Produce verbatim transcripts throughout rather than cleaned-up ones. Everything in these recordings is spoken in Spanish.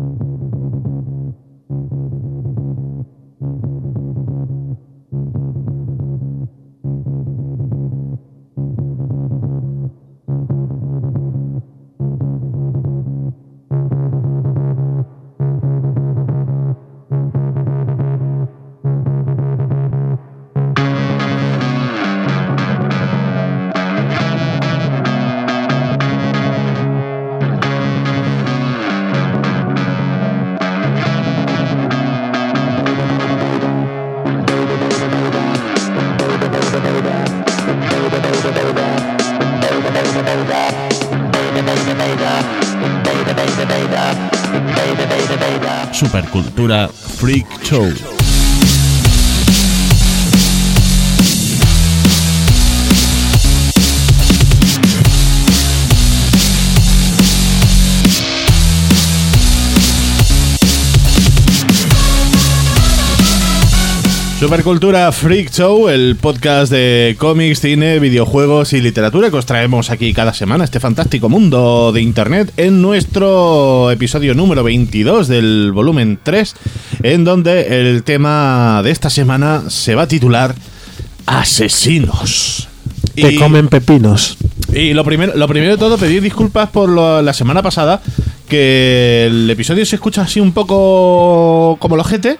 Supercultura Freak Show. Supercultura Freak Show, el podcast de cómics, cine, videojuegos y literatura que os traemos aquí cada semana, este fantástico mundo de internet, en nuestro episodio número veintidós del volumen tres, en donde el tema de esta semana se va a titular Asesinos. Te y, comen pepinos. Y lo primero, lo primero de todo, pedir disculpas por lo, la semana pasada, que el episodio se escucha así un poco como el ojete.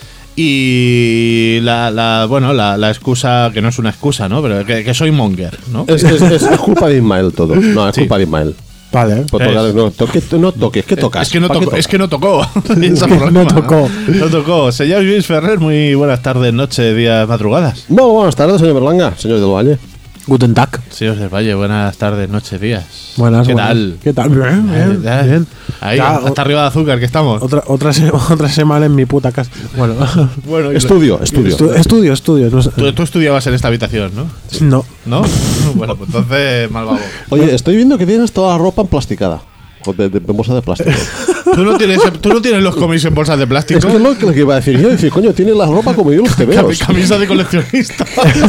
Y la, la bueno, la, la excusa, que no es una excusa, ¿no? Pero que, que soy monger, ¿no? Es, es, es, es culpa de Ismael todo. No, es Sí. culpa de Ismael. Vale. Por tocar, no, toque, no toques, ¿qué tocas? Es que no ¿Para qué tocó, tocas? es que no tocó. Ese Es que problema, no tocó. No tocó. Señor Luis Ferrer, muy buenas tardes, noches, días, madrugadas. Bueno, buenas tardes, señor Berlanga, señor del Valle. Guten Tag. Señor del Valle, buenas tardes, noches, días. Buenas, ¿Qué buenas. tal? ¿Qué tal? Bien, bien, Ya, bien. Ahí, Ya, hasta arriba de azúcar que estamos. Otra, otra, se- otra semana en mi puta casa. Bueno, Bueno, y- Estudio, estudio. estu- estudio, estudio. No, sé- Tú, tú estudiabas en esta habitación, ¿no? no. ¿No? Bueno, pues entonces, mal vamos. Oye, estoy viendo que tienes toda la ropa emplasticada. O de, de, de bolsa de plástico. ¿Tú no tienes, tú no tienes los cómics en bolsas de plástico? Es que es lo que, lo que iba a decir yo. Decir, coño, tienes la ropa como yo los te veo. Cam- Camisa de coleccionista.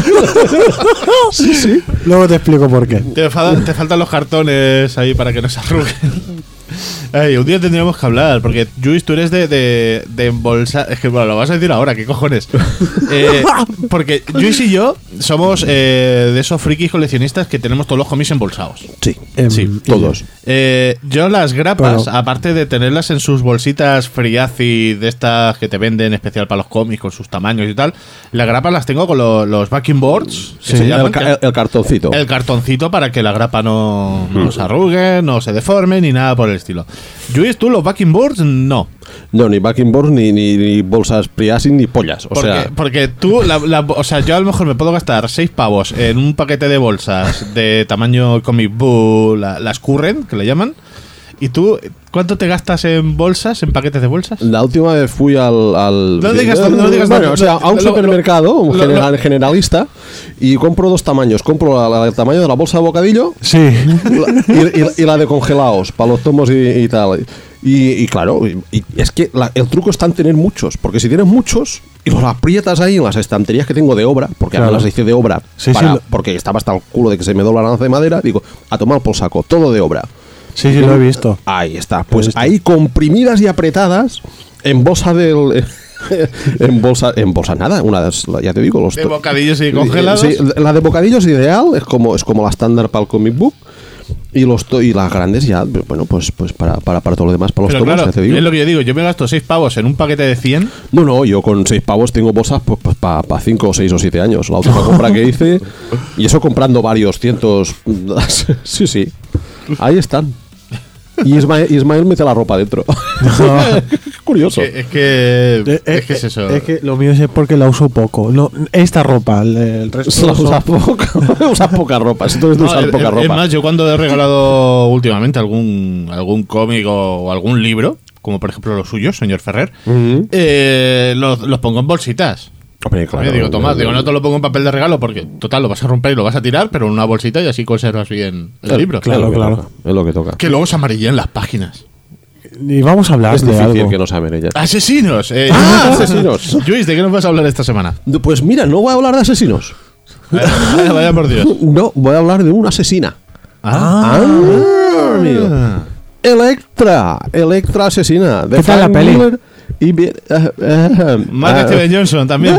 Sí, sí. Luego te explico por qué. Te, fa- te faltan los cartones ahí para que no se arruguen. Ay, un día tendríamos que hablar, porque Luis, tú eres de, de, de embolsar. Es que bueno, lo vas a decir ahora, ¿qué cojones? Eh, porque Luis y yo somos eh, de esos frikis coleccionistas que tenemos todos los cómics embolsados. Sí, Em, Sí, y- todos. Eh, yo las grapas, Bueno. aparte de tenerlas en sus bolsitas Friazi de estas que te venden especial para los cómics con sus tamaños y tal, las grapas las tengo con lo- los backing boards, que Sí, se llaman, El, ca- que- el- el cartoncito. el cartoncito para que la grapa no, no se arrugue, no se deforme ni nada por el estilo. Luis, tú los backing boards no. No, ni backing board, ni, ni, ni bolsas Priasin, ni pollas. O Porque, sea, porque tú, la- la- o sea, yo a lo mejor me puedo gastar seis pavos en un paquete de bolsas de tamaño comic book, la- las current, que le llaman. Y tú, ¿cuánto te gastas en bolsas, en paquetes de bolsas? la última vez fui al. al No digas tanto, no digas bueno, tanto. o sea, a un Lo- supermercado, un lo- general- lo- generalista, y compro dos tamaños. Compro la- la- el tamaño de la bolsa de bocadillo Sí. la- y, y- y la de congelados, para los tomos y, y tal. Y, y claro, y, y es que la- el truco está en tener muchos, porque si tienes muchos y los aprietas ahí en las estanterías que tengo de obra, porque Claro. ahora las hice de obra, Sí, para- sí, lo- porque estaba hasta el culo de que se me dobla la lanza de madera, digo, a tomar por saco, todo de obra. Sí, sí, lo he visto. Ahí está, Lo he pues visto. ahí comprimidas y apretadas en bolsa del... en bolsa, en bolsa nada, una de- ya te digo, los De bocadillos y congelados. Sí, la de bocadillos es ideal, es como es como la estándar para el comic book. Y los to- y las grandes ya, bueno, pues pues para, para, para todo lo demás, para los Pero tomos, claro, ya te digo. es lo que yo digo, yo me gasto seis pavos en un paquete de cien. No, no, yo con seis pavos tengo bolsas pues, pues, para cinco, seis o siete años. La última compra que hice, y eso comprando varios cientos. Sí, sí. Ahí están. Y Ismael, Ismael mete la ropa dentro. Curioso. Es que, Eh, es que es eso. Es que lo mío es porque la uso poco. No, esta ropa, el, el resto. Solo son- usa poca, usa poca ropa. Si tú eres de No, usar es- poca es- ropa. Es más, yo cuando he regalado últimamente algún, algún cómic o, o algún libro, como por ejemplo los suyos, señor Ferrer, Ujú. eh, los, los pongo en bolsitas. Hombre, claro, Oye, digo, toma, claro. digo, no te lo pongo en papel de regalo porque, total, lo vas a romper y lo vas a tirar, pero en una bolsita y así conservas bien el Eh, libro. claro, es lo que claro. toca, es lo que toca. Que luego se amarillen las páginas. Y vamos a hablar Es de difícil algo. que no saben ellas. ¡Asesinos! Eh, ¡Ah, asesinos! Luis, ¿de qué nos vas a hablar esta semana? Pues mira, no voy a hablar de asesinos. Vaya, vaya, vaya por Dios. No, voy a hablar de una asesina. Ah, Ah, amigo. Electra, Electra asesina. De ¿Qué tal la Frank peli? Miller y bien, uh, uh, Más de uh, Steven Johnson también.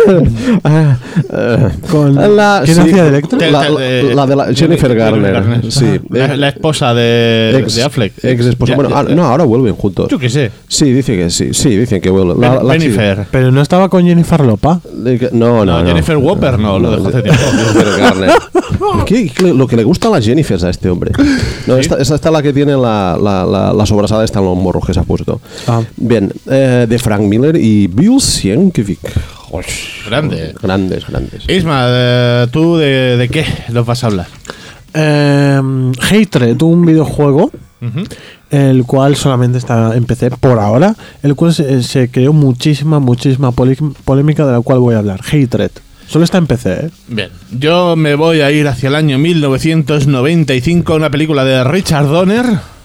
Con- la, ¿Quién hacía de Electra? Te- La, te- de- la de la Jennifer Garner. Sí, La, la esposa de, ex, de Affleck. ex esposa. Ya, Bueno, ya, ah, no, ahora vuelven juntos. Yo qué sé. Sí, dice que sí. Sí, dicen que vuelven. La- Ben- la Jennifer. Pero no estaba con Jennifer Lopa. De que- No, no, No, no. Jennifer Whopper no, lo dejó hace tiempo. Jennifer Garner. ¿Qué, qué- lo que le gusta a las Jennifers a este hombre. No, esta, esta está la que tiene la, la, la, la sobrasada, está en los morros que se ha puesto. Ah. Bien, eh, de Frank Miller y Bill Sienkiewicz. Grande. Grandes, grandes. Isma, eh, ¿tú de, de qué nos vas a hablar? Eh, Hatred, un videojuego, Ujú. el cual solamente está en P C por ahora, el cual se, se creó muchísima, muchísima poli- polémica de la cual voy a hablar. Hatred. Solo está en P C, ¿eh? Bien, yo me voy a ir hacia el año mil novecientos noventa y cinco, una película de Richard Donner.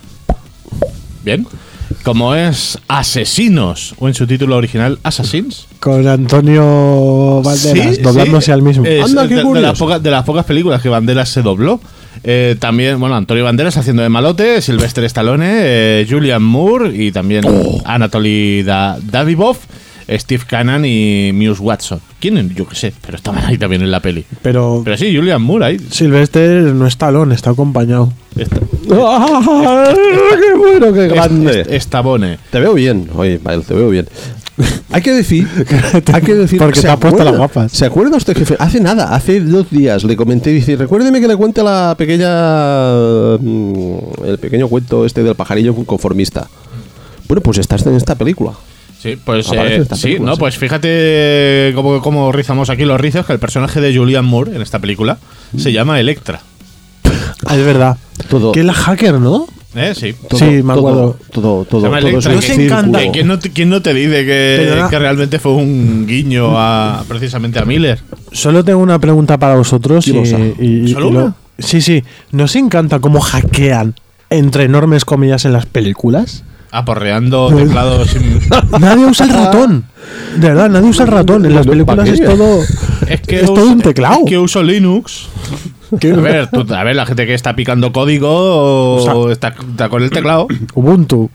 Bien. Como es Asesinos, o en su título original, Assassins. Con Antonio Banderas Sí, doblándose sí. al mismo. Es Anda, de, qué de curioso. las pocas, de las pocas películas que Banderas se dobló. Eh, también, bueno, Antonio Banderas haciendo de malote, Sylvester Stallone, eh, Julian Moore y también Oh. Anatoly Da- Davibov, Steve Cannon y Muse Watson. ¿Quién? Yo qué sé, pero estaban ahí también en la peli. Pero Pero sí, Julian Moore ahí. Sylvester no está Stallone, está acompañado. Está, ¡Ah, ¡Qué bueno, qué grande! est- Estabone. Te veo bien, oye, Mael, te veo bien. Hay que decir, hay que decir Porque ¿se te ha puesto acuerda- las gafas. ¿Se acuerda usted, jefe? Hace nada, hace dos días le comenté, dice, recuérdeme que le cuente la pequeña, mm, el pequeño cuento este del pajarillo conformista. Bueno, pues está en esta película. Sí, pues Aparece eh, esta sí, película, no, sí. pues fíjate cómo, cómo rizamos aquí los rizos, que el personaje de Julian Moore en esta película se llama Electra. Ah, es verdad. Todo- Que es la hacker, ¿no? ¿Eh? Sí. Todo, Sí, me acuerdo. Todo, todo, todo, Se llama todo Electra, es un que- Nos encanta. círculo. ¿Quién no, te- quién no te dice que, Pero na- que realmente fue un guiño a precisamente a Miller? Solo tengo una pregunta para vosotros. Y, Dilosa. y- y- ¿Solo y lo- una? Sí, sí. ¿Nos encanta cómo hackean, entre enormes comillas, en las películas? Aporreando teclados sin... Nadie usa el ratón. De verdad, nadie usa el ratón. En las No, películas ¿para es qué? todo. Es que Es uso- todo un teclado. es que uso Linux. A ver, tú- a ver, la gente que está picando código o O sea- está, está con el teclado. Ubuntu.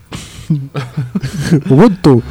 Ubuntu.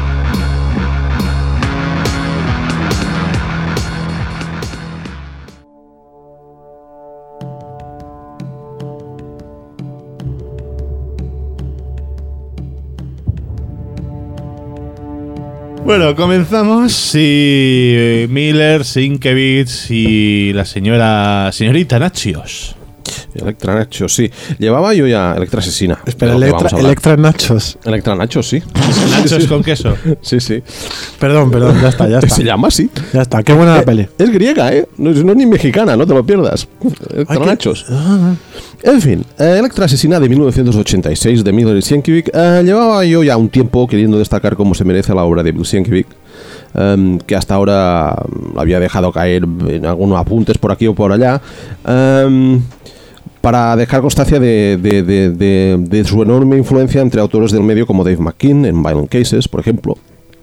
Bueno, comenzamos. Y Miller, Sienkiewicz y la señora señorita Nachios. Electra Nachos, sí. Llevaba yo ya Electra Asesina. Espera, de lo que Electra, vamos a hablar. Electra Nachos. Electra Nachos, sí. Nachos con queso. Sí, sí. Perdón, perdón, ya está, ya está. Se llama así. Ya está, qué buena la peli. Es griega, ¿eh? No, es no es ni mexicana, no te lo pierdas. Electra Ay, qué- Nachos. En fin, eh, Electra Asesina de mil novecientos ochenta y seis de Miller y Sienkiewicz. eh, llevaba yo ya un tiempo queriendo destacar cómo se merece la obra de Bill Sienkiewicz, em, que hasta ahora mm, había dejado caer en algunos apuntes por aquí o por allá, em, para dejar constancia de, de- de- de- de su enorme influencia entre autores del medio como Dave McKean en Violent Cases, por ejemplo.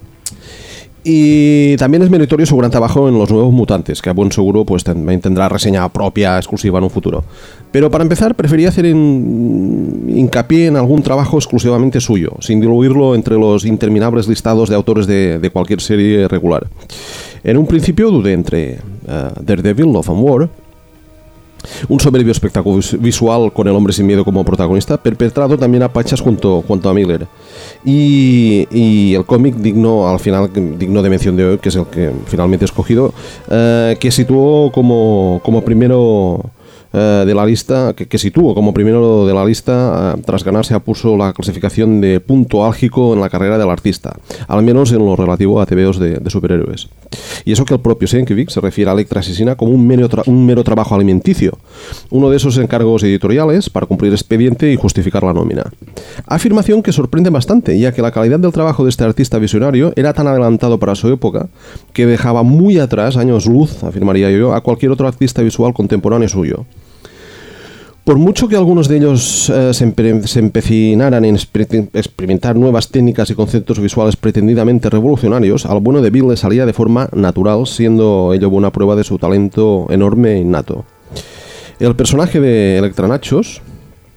Y también es meritorio su gran trabajo en Los Nuevos Mutantes, que a buen seguro pues también tendrá reseña propia exclusiva en un futuro. Pero para empezar prefería hacer in- hincapié en algún trabajo exclusivamente suyo, sin diluirlo entre los interminables listados de autores de, de cualquier serie regular. En un principio dudé entre uh, Daredevil, Love and War, un soberbio espectáculo vis- visual con el hombre sin miedo como protagonista, perpetrado también a pachas junto, junto a Miller. Y, y el cómic digno, al final, digno de mención de hoy, que es el que finalmente he escogido, eh, que situó como, como primero eh, de la lista, que, que situó como primero de la lista, eh, tras ganarse a pulso la clasificación de punto álgico en la carrera del artista, al menos en lo relativo a tebeos de, de superhéroes. Y eso que el propio Sienkiewicz se refiere a Electra Asesina como un mero, tra- un mero trabajo alimenticio, uno de esos encargos editoriales para cumplir expediente y justificar la nómina. Afirmación que sorprende bastante, ya que la calidad del trabajo de este artista visionario era tan adelantado para su época que dejaba muy atrás, años luz, afirmaría yo, a cualquier otro artista visual contemporáneo suyo. Por mucho que algunos de ellos eh, se, empe- se empecinaran en exper- experimentar nuevas técnicas y conceptos visuales pretendidamente revolucionarios, al bueno de Bill le salía de forma natural, siendo ello buena prueba de su talento enorme e innato. El personaje de Electra Nachos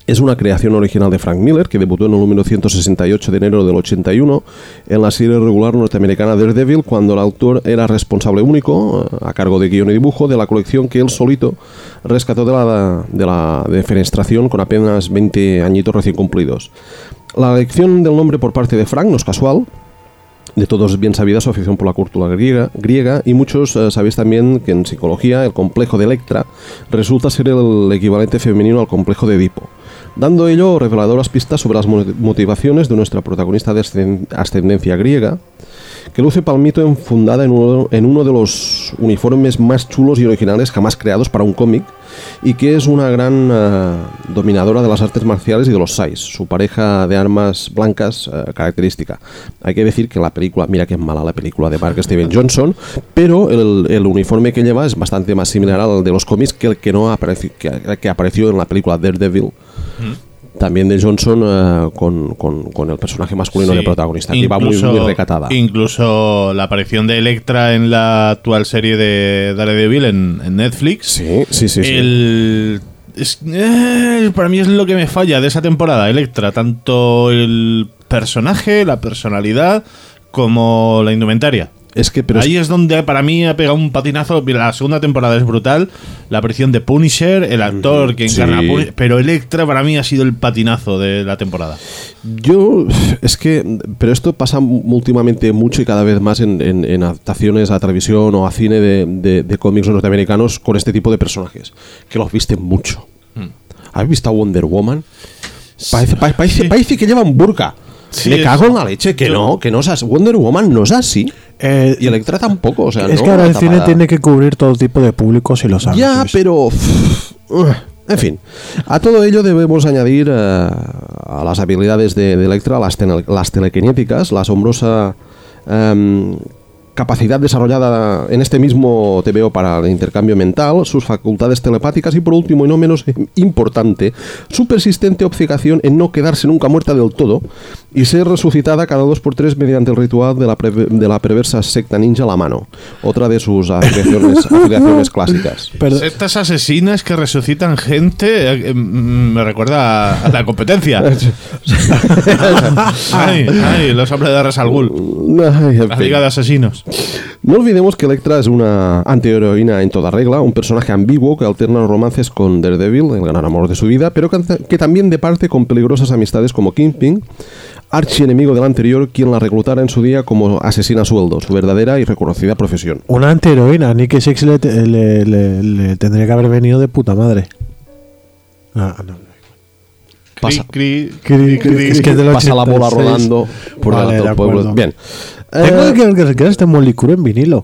Es una creación original de Frank Miller, que debutó en el número ciento sesenta y ocho de enero del ochenta y uno en la serie regular norteamericana Daredevil, cuando el autor era responsable único, a cargo de guión y dibujo, de la colección que él solito rescató de la, de la defenestración con apenas veinte añitos recién cumplidos. La elección del nombre por parte de Frank no es casual. De todos es bien sabida su afición por la cultura griega, griega y muchos eh, sabéis también que en psicología el complejo de Electra resulta ser el equivalente femenino al complejo de Edipo, dando ello reveladoras pistas sobre las motivaciones de nuestra protagonista de ascendencia griega, que luce palmito enfundada en uno, en uno de los uniformes más chulos y originales jamás creados para un cómic, y que es una gran uh, dominadora de las artes marciales y de los sais, su pareja de armas blancas uh, característica. Hay que decir que la película, mira que es mala la película de Mark Steven Johnson, pero el, el uniforme que lleva es bastante más similar al de los cómics que el que, no apareció, que, que apareció en la película Daredevil. Mm. También de Johnson uh, con, con, con el personaje masculino sí, de protagonista, que va muy, muy recatada. Incluso la aparición de Electra en la actual serie de Daredevil en, en Netflix. Sí, sí, sí. El, sí. Es, eh, para mí es lo que me falla de esa temporada, Electra. Tanto el personaje, la personalidad, como la indumentaria. Es que, pero Ahí es... es donde para mí ha pegado un patinazo. La segunda temporada es brutal. La aparición de Punisher, el actor que encarna sí. a Punisher. Pero Electra para mí ha sido el patinazo de la temporada. Yo, es que, pero esto pasa últimamente mucho y cada vez más en, en, en adaptaciones a televisión o a cine de, de, de cómics norteamericanos con este tipo de personajes, que los visten mucho. Hmm. ¿Habéis visto a Wonder Woman? Parece, parece, sí. parece que llevan burka. Sí, me cago en la leche, que yo, no, que no es así. Wonder Woman no es así. Eh, y Electra tampoco, o sea, es no, que ahora el tapada. cine tiene que cubrir todo tipo de públicos y lo sabes. Ya, ¿sabes? pero... En fin, a todo ello debemos añadir uh, a las habilidades de, de Electra las, ten, las telequinéticas, la asombrosa um, capacidad desarrollada en este mismo T V O para el intercambio mental, sus facultades telepáticas y por último y no menos importante, su persistente obcecación en no quedarse nunca muerta del todo y ser resucitada cada dos por tres mediante el ritual de la, pre de la perversa secta ninja La Mano, otra de sus afiliaciones, afiliaciones clásicas. Pero estas asesinas que resucitan gente eh, me recuerda a, a la competencia. ay, ay, los hombres de Ra's al Ghul, la liga de asesinos. No olvidemos que Electra es una antiheroína en toda regla, un personaje ambiguo que alterna los romances con Daredevil, el gran amor de su vida, pero que, que también departe con peligrosas amistades como Kingpin, archienemigo del anterior, quien la reclutara en su día como asesina a sueldo, su verdadera y reconocida profesión. Una antiheroína, Nikki Sixx le, le, le, le tendría que haber venido de puta madre. Ah, no. Pasa, cri, cri, cri, cri, es que del pasa la bola rodando por vale, el pueblo. Bien. Tengo eh, que ver que se este molicuro en vinilo.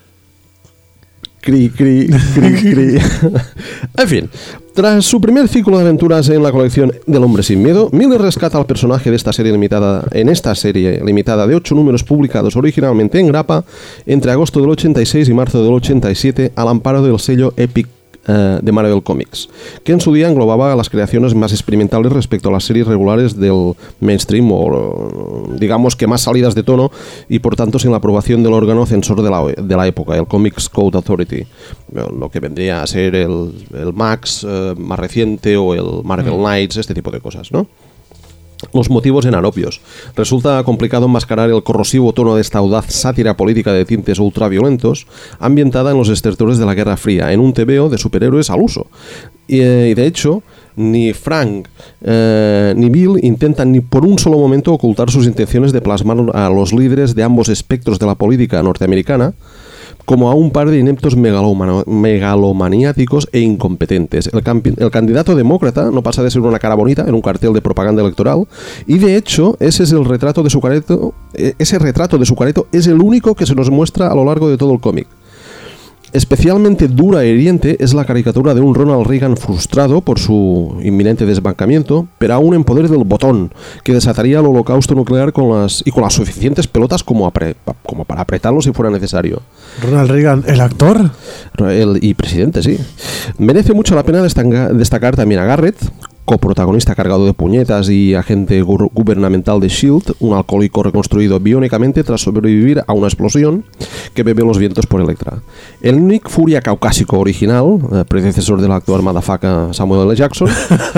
Cri, cri, cri, cri. En fin, tras su primer ciclo de aventuras en la colección del Hombre Sin Miedo, Miller rescata al personaje de esta serie limitada, en esta serie limitada de ocho números publicados originalmente en grapa entre agosto del ochenta y seis y marzo del ochenta y siete al amparo del sello Epic de Marvel Comics, que en su día englobaba las creaciones más experimentales respecto a las series regulares del mainstream o digamos que más salidas de tono y por tanto sin la aprobación del órgano censor de la, de la época, el Comics Code Authority, lo que vendría a ser el, el Max eh, más reciente o el Marvel Knights, este tipo de cosas, ¿no? Los motivos eran obvios. Resulta complicado enmascarar el corrosivo tono de esta audaz sátira política de tintes ultraviolentos ambientada en los estertores de la Guerra Fría, en un tebeo de superhéroes al uso. Y, y de hecho, ni Frank eh, ni Bill intentan ni por un solo momento ocultar sus intenciones de plasmar a los líderes de ambos espectros de la política norteamericana como a un par de ineptos megalomaniáticos e incompetentes. El, el candidato demócrata no pasa de ser una cara bonita en un cartel de propaganda electoral y de hecho ese es el retrato de su careto, ese retrato de su careto es el único que se nos muestra a lo largo de todo el cómic. Especialmente dura e hiriente es la caricatura de un Ronald Reagan frustrado por su inminente desbancamiento, pero aún en poder del botón, que desataría el holocausto nuclear con las y con las suficientes pelotas como, apre, como para apretarlo si fuera necesario. Ronald Reagan, ¿el actor? El, y presidente, sí. Merece mucho la pena destacar, destacar también a Garrett, coprotagonista cargado de puñetas y agente gu- gubernamental de S H I E L D, un alcohólico reconstruido biónicamente tras sobrevivir a una explosión que bebe los vientos por Electra. El Nick Furia caucásico original, eh, predecesor del actual motherfucker Samuel L. Jackson,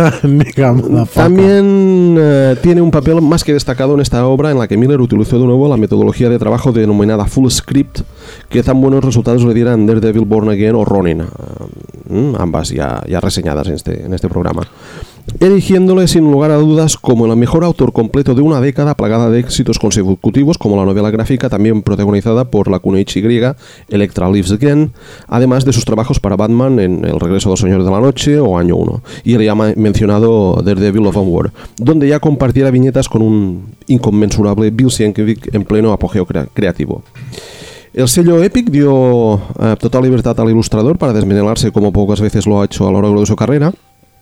también eh, tiene un papel más que destacado en esta obra, en la que Miller utilizó de nuevo la metodología de trabajo denominada Full Script, que tan buenos resultados le dieran Daredevil, Born Again o Ronin, eh, ambas ya, ya reseñadas en este, en este programa, erigiéndole sin lugar a dudas como el mejor autor completo de una década plagada de éxitos consecutivos, como la novela gráfica también protagonizada por la Kunoichi griega Electra Lives Again, además de sus trabajos para Batman en El regreso de los señores de la noche o Año uno, y el ya mencionado Daredevil of War, donde ya compartiera viñetas con un inconmensurable Bill Sienkiewicz en pleno apogeo crea- creativo. El sello Epic dio uh, total libertad al ilustrador para desmenelarse como pocas veces lo ha hecho a lo largo de su carrera,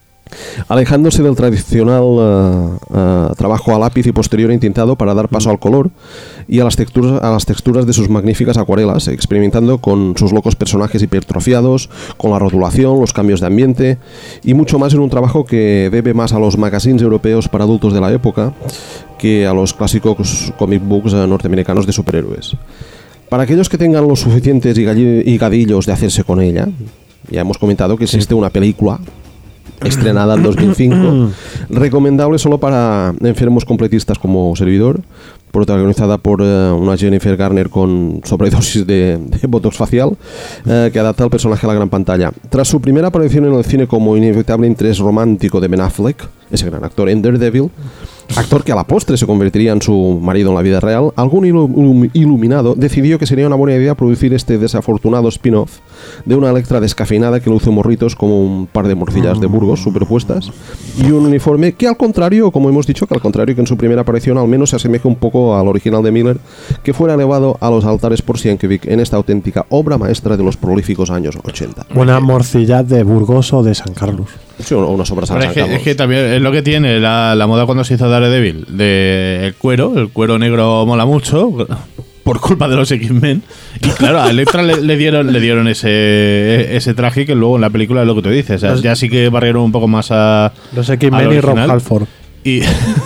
alejándose del tradicional uh, uh, trabajo a lápiz y posterior intentado para dar paso al color y a las texturas, a las texturas de sus magníficas acuarelas, experimentando con sus locos personajes hipertrofiados, con la rotulación, los cambios de ambiente y mucho más, en un trabajo que debe más a los magazines europeos para adultos de la época que a los clásicos comic books uh, norteamericanos de superhéroes. Para aquellos que tengan los suficientes higadillos de hacerse con ella, ya hemos comentado que existe una película estrenada en dos mil cinco, recomendable solo para enfermos completistas como servidor, protagonizada por uh, una Jennifer Garner con sobredosis de, de botox facial, uh, que adapta al personaje a la gran pantalla. Tras su primera aparición en el cine como inevitable interés romántico de Ben Affleck, ese gran actor en Daredevil, actor que a la postre se convertiría en su marido en la vida real, algún ilum- iluminado decidió que sería una buena idea producir este desafortunado spin-off de una Electra descafeinada que luce morritos como un par de morcillas de Burgos superpuestas y un uniforme que, al contrario, como hemos dicho, que al contrario que en su primera aparición, al menos se asemeja un poco al original de Miller, que fuera elevado a los altares por Sienkiewicz en esta auténtica obra maestra de los prolíficos años ochenta. Una morcilla de Burgos o de San Carlos. Sí, unas obras a Pero San es, que, Carlos. es que también es lo que tiene la, la moda cuando se hizo Daredevil, de el cuero, el cuero negro mola mucho, por culpa de los X-Men. Y claro, a Electra le, le dieron le dieron ese ese traje que luego en la película es lo que tú dices. O sea, Los- ya sí que barrieron un poco más a Los al X-Men y Rob original. Halford. Y,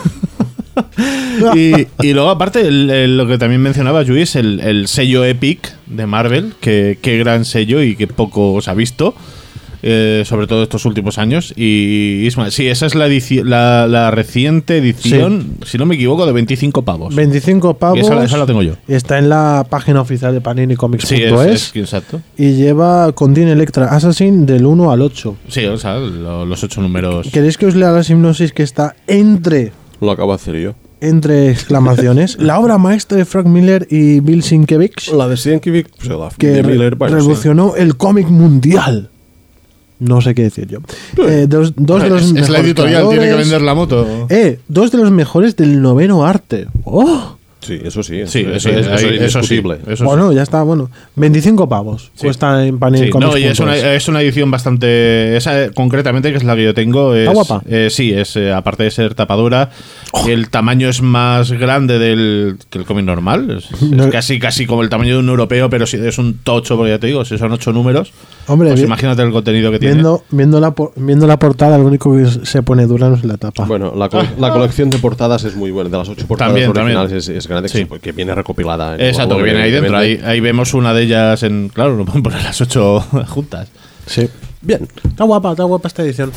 y, y luego, aparte, el- el- lo que también mencionaba Yui es el, el sello Epic de Marvel, que qué gran sello y que poco se ha visto, eh, sobre todo estos últimos años. Y Ismael, sí, esa es la, edici- la, la reciente edición, si no me equivoco, de veinticinco pavos. veinticinco pavos. Y esa, esa la tengo yo. Está en la página oficial de Panini Comics Sí, punto es, es, es que exacto. y lleva contiene Electra Assassin del uno al ocho. Sí, o sea, lo- los ocho números. ¿Queréis que os lea la sinopsis que está entre Lo acabo de hacer yo. entre exclamaciones? La obra maestra de Frank Miller y Bill Sienkiewicz, La de Sienkiewicz, pues la que de re- Miller, bueno, sí. revolucionó el cómic mundial. No sé qué decir yo. Eh, dos, dos de los es, es la mejores editorial, tiene que creadores. vender la moto. Eh, dos de los mejores del noveno arte. ¡Oh! Sí, eso sí. Sí, eso, eso, es, eso es ahí- eso sí. indiscutible. Eso Bueno, sí. ya está, bueno. veinticinco pavos Sí. cuesta en Panini Sí, Comics no, y es punto una, es. es una edición bastante. Esa, eh, concretamente, que es la que yo tengo. Es, ¿Está guapa? eh, sí, es eh, aparte de ser tapadura, el tamaño es más grande del que el cómic normal. Es, es No. casi casi como el tamaño de un europeo, pero si es un tocho, porque ya te digo, si son ocho números, Hombre, pues vi- imagínate el contenido que tiene. viendo, viendo, la, por- viendo la portada, lo único que se pone dura no es la tapa. Bueno, la, cole- la colección de portadas es muy buena. De las ocho portadas También, originales también. Es, es grande, Sí. que, que viene recopilada. En Exacto, que Warner, viene ahí dentro. Ahí, evidentemente. ahí vemos una de ellas en. Claro, no pueden poner las ocho juntas. Sí. Bien. Está guapa, está guapa esta edición.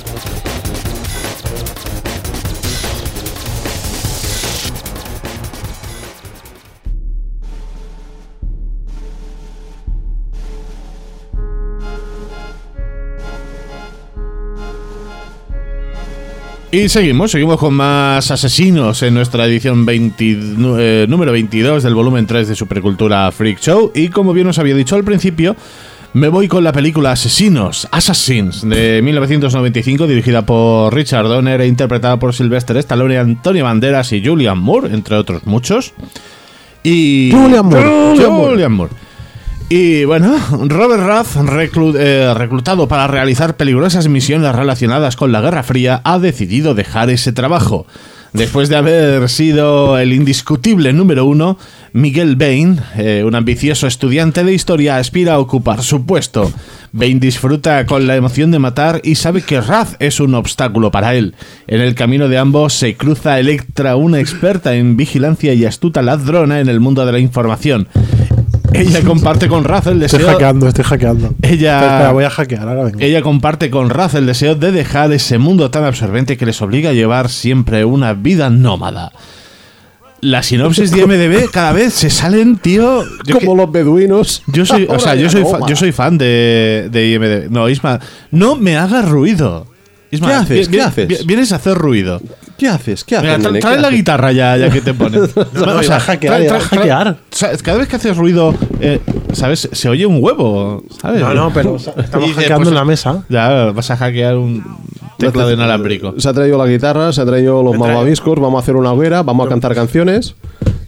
Y seguimos, seguimos con más asesinos en nuestra edición veinte, eh, número veintidós del volumen tres de Supercultura Freak Show. Y como bien os había dicho al principio, me voy con la película Asesinos, Assassins, de mil novecientos noventa y cinco, dirigida por Richard Donner e interpretada por Sylvester Stallone, Antonio Banderas y Julianne Moore, entre otros muchos. Y Julianne Moore. Julianne Moore. Y bueno, Robert Rath, reclu- eh, reclutado para realizar peligrosas misiones relacionadas con la Guerra Fría, ha decidido dejar ese trabajo. Después de haber sido el indiscutible número uno, Miguel Bain, eh, un ambicioso estudiante de historia, aspira a ocupar su puesto. Bain disfruta con la emoción de matar y sabe que Raz es un obstáculo para él. En el camino de ambos se cruza Electra, una experta en vigilancia y astuta ladrona en el mundo de la información. Ella comparte con Raz el deseo... Estoy hackeando, estoy hackeando. Ella, espera, espera, voy a hackear, ahora vengo. Ella comparte con Raz el deseo de dejar ese mundo tan absorbente que les obliga a llevar siempre una vida nómada. La sinopsis de I M D B cada vez se salen, tío... Como que, los beduinos. Yo soy, o sea, yo soy, fa, yo soy fan de, de I M D B. No, Isma, no me hagas ruido. Isma, ¿Qué haces? vi, ¿Qué haces? Vienes a hacer ruido. ¿Qué haces? ¿Qué haces? Mira, tra, nene? trae ¿Qué la haces? guitarra ya, ya que te pones. No, iba a hackear, iba a hackear. O sea, cada vez que haces ruido, eh, ¿sabes? Se oye un huevo, ¿sabes? No, no, pero estamos Y dice, hackeando pues, en la mesa. Ya, vas a hackear un teclado inalámbrico. Se ha traído la guitarra, se ha traído los Me trae- malvaviscos, vamos a hacer una hoguera, vamos a cantar canciones.